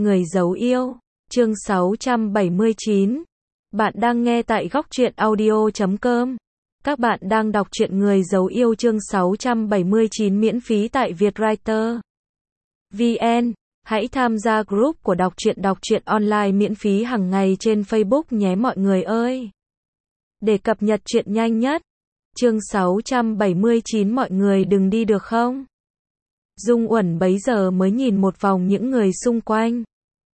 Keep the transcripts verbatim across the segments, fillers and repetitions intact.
Người giấu yêu, chương sáu trăm bảy mươi chín. Bạn đang nghe tại góc truyện audio chấm com. Các bạn đang đọc truyện Người giấu yêu chương sáu trăm bảy mươi chín miễn phí tại Vietwriter chấm vn. Hãy tham gia group của đọc truyện đọc truyện online miễn phí hàng ngày trên Facebook nhé mọi người ơi. Để cập nhật truyện nhanh nhất. Chương sáu trăm bảy mươi chín mọi người đừng đi được không? Dung Uẩn bấy giờ mới nhìn một vòng những người xung quanh.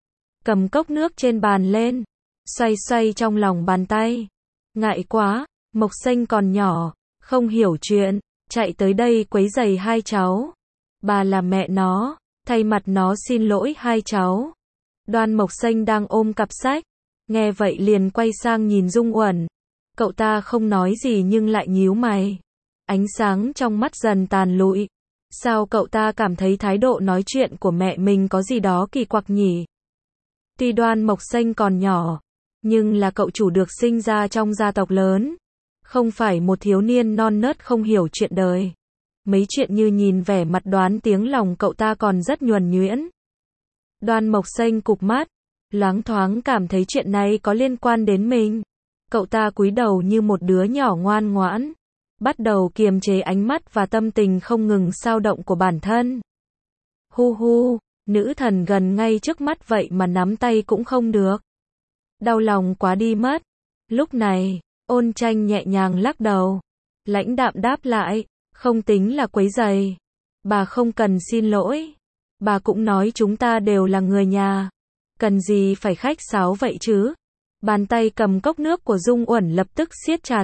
Cầm cốc nước trên bàn lên, xoay xoay trong lòng bàn tay. Ngại quá, Mộc Xanh còn nhỏ, không hiểu chuyện, chạy tới đây quấy rầy hai cháu. Bà là mẹ nó, thay mặt nó xin lỗi hai cháu. Đoan Mộc Xanh đang ôm cặp sách, nghe vậy liền quay sang nhìn Dung Uẩn. Cậu ta không nói gì nhưng lại nhíu mày. Ánh sáng trong mắt dần tàn lụi. Sao cậu ta cảm thấy thái độ nói chuyện của mẹ mình có gì đó kỳ quặc nhỉ? Tuy Đoan Mộc Xanh còn nhỏ, nhưng là cậu chủ được sinh ra trong gia tộc lớn. Không phải một thiếu niên non nớt không hiểu chuyện đời. Mấy chuyện như nhìn vẻ mặt đoán tiếng lòng cậu ta còn rất nhuần nhuyễn. Đoan Mộc Xanh cụp mắt, loáng thoáng cảm thấy chuyện này có liên quan đến mình. Cậu ta cúi đầu như một đứa nhỏ ngoan ngoãn. Bắt đầu kiềm chế ánh mắt và tâm tình không ngừng xao động của bản thân. Hu hu, nữ thần gần ngay trước mắt vậy mà nắm tay cũng không được. Đau lòng quá đi mất. Lúc này, Ôn Tranh nhẹ nhàng lắc đầu. Lãnh đạm đáp lại, không tính là quấy rầy. Bà không cần xin lỗi. Bà cũng nói chúng ta đều là người nhà. Cần gì phải khách sáo vậy chứ? Bàn tay cầm cốc nước của Dung Uẩn lập tức siết chặt.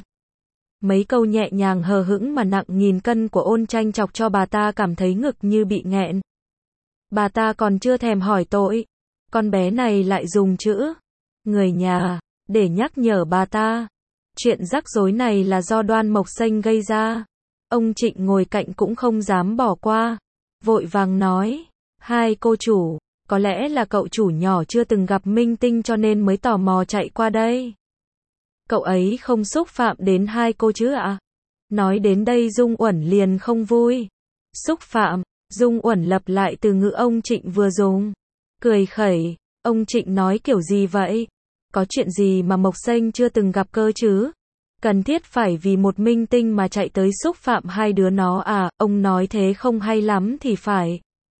Mấy câu nhẹ nhàng hờ hững mà nặng nghìn cân của Ôn Tranh chọc cho bà ta cảm thấy ngực như bị nghẹn. Bà ta còn chưa thèm hỏi tội. Con bé này lại dùng chữ người nhà để nhắc nhở bà ta. Chuyện rắc rối này là do Đoan Mộc Xanh gây ra. Ông Trịnh ngồi cạnh cũng không dám bỏ qua. Vội vàng nói, hai cô chủ, có lẽ là cậu chủ nhỏ chưa từng gặp minh tinh cho nên mới tò mò chạy qua đây. Cậu ấy không xúc phạm đến hai cô chứ ạ? Nói đến đây Dung Uẩn liền không vui. Xúc phạm, Dung Uẩn lặp lại từ ngữ ông Trịnh vừa dùng. Cười khẩy, ông Trịnh nói kiểu gì vậy? Có chuyện gì mà Mộc Xanh chưa từng gặp cơ chứ? Cần thiết phải vì một minh tinh mà chạy tới xúc phạm hai đứa nó à? Ông nói thế không hay lắm thì phải.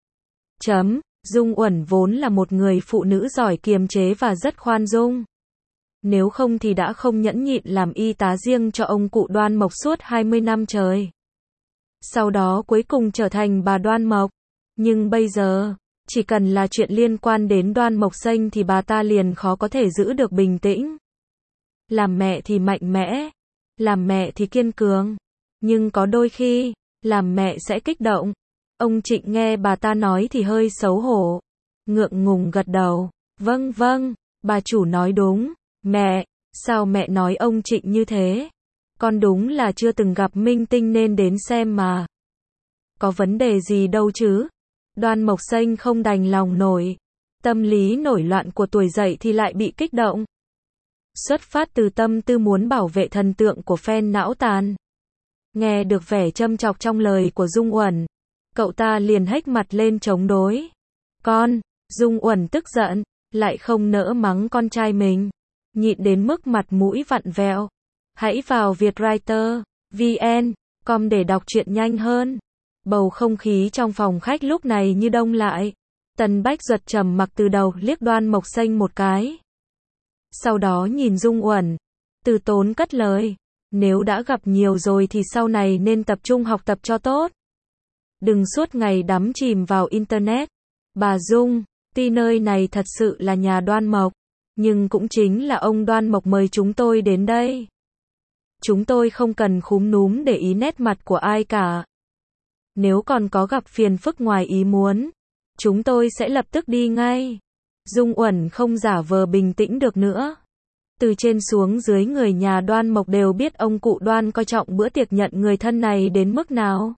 Chấm, Dung Uẩn vốn là một người phụ nữ giỏi kiềm chế và rất khoan dung. Nếu không thì đã không nhẫn nhịn làm y tá riêng cho ông cụ Đoan Mộc suốt hai mươi năm trời. Sau đó cuối cùng trở thành bà Đoan Mộc. Nhưng bây giờ, chỉ cần là chuyện liên quan đến Đoan Mộc Xanh thì bà ta liền khó có thể giữ được bình tĩnh. Làm mẹ thì mạnh mẽ, làm mẹ thì kiên cường. Nhưng có đôi khi, làm mẹ sẽ kích động. Ông Trịnh nghe bà ta nói thì hơi xấu hổ. Ngượng ngùng gật đầu. Vâng vâng, bà chủ nói đúng. Mẹ, sao mẹ nói ông Trịnh như thế? Con đúng là chưa từng gặp minh tinh nên đến xem mà. Có vấn đề gì đâu chứ? Đoan Mộc Xanh không đành lòng nổi. Tâm lý nổi loạn của tuổi dậy thì lại bị kích động. Xuất phát từ tâm tư muốn bảo vệ thần tượng của fan não tàn. Nghe được vẻ châm chọc trong lời của Dung Uẩn. Cậu ta liền hếch mặt lên chống đối. Con, Dung Uẩn tức giận, lại không nỡ mắng con trai mình. Nhịn đến mức mặt mũi vặn vẹo. Hãy vào Vietwriter chấm vn com để đọc truyện nhanh hơn. Bầu không khí trong phòng khách lúc này như đông lại. Tần Bách Duật trầm mặc từ đầu liếc Đoan Mộc Xanh một cái. Sau đó nhìn Dung Uẩn. Từ tốn cất lời. Nếu đã gặp nhiều rồi thì sau này nên tập trung học tập cho tốt. Đừng suốt ngày đắm chìm vào Internet. Bà Dung, tuy nơi này thật sự là nhà Đoan Mộc. Nhưng cũng chính là ông Đoan Mộc mời chúng tôi đến đây. Chúng tôi không cần khúm núm để ý nét mặt của ai cả. Nếu còn có gặp phiền phức ngoài ý muốn, chúng tôi sẽ lập tức đi ngay. Dung Uẩn không giả vờ bình tĩnh được nữa. Từ trên xuống dưới người nhà Đoan Mộc đều biết ông cụ Đoan coi trọng bữa tiệc nhận người thân này đến mức nào.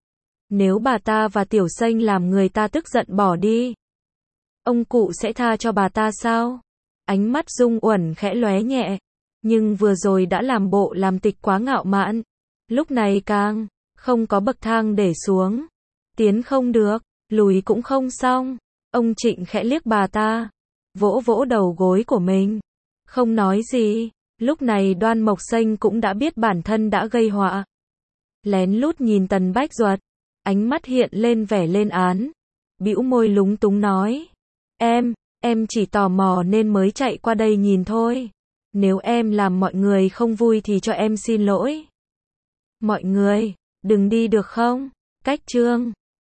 Nếu bà ta và Tiểu Xanh làm người ta tức giận bỏ đi, ông cụ sẽ tha cho bà ta sao? Ánh mắt Dung Uẩn khẽ lóe nhẹ, nhưng vừa rồi đã làm bộ làm tịch quá ngạo mạn. Lúc này càng không có bậc thang để xuống. Tiến không được, lùi cũng không xong. Ông Trịnh khẽ liếc bà ta, vỗ vỗ đầu gối của mình, không nói gì. Lúc này Đoan Mộc Xanh cũng đã biết bản thân đã gây họa. Lén lút nhìn Tần Bách Duật, ánh mắt hiện lên vẻ lên án, bĩu môi lúng túng nói, em, em chỉ tò mò nên mới chạy qua đây nhìn thôi. Nếu em làm mọi người không vui thì cho em xin lỗi. Mọi người, đừng đi được không? Cách chương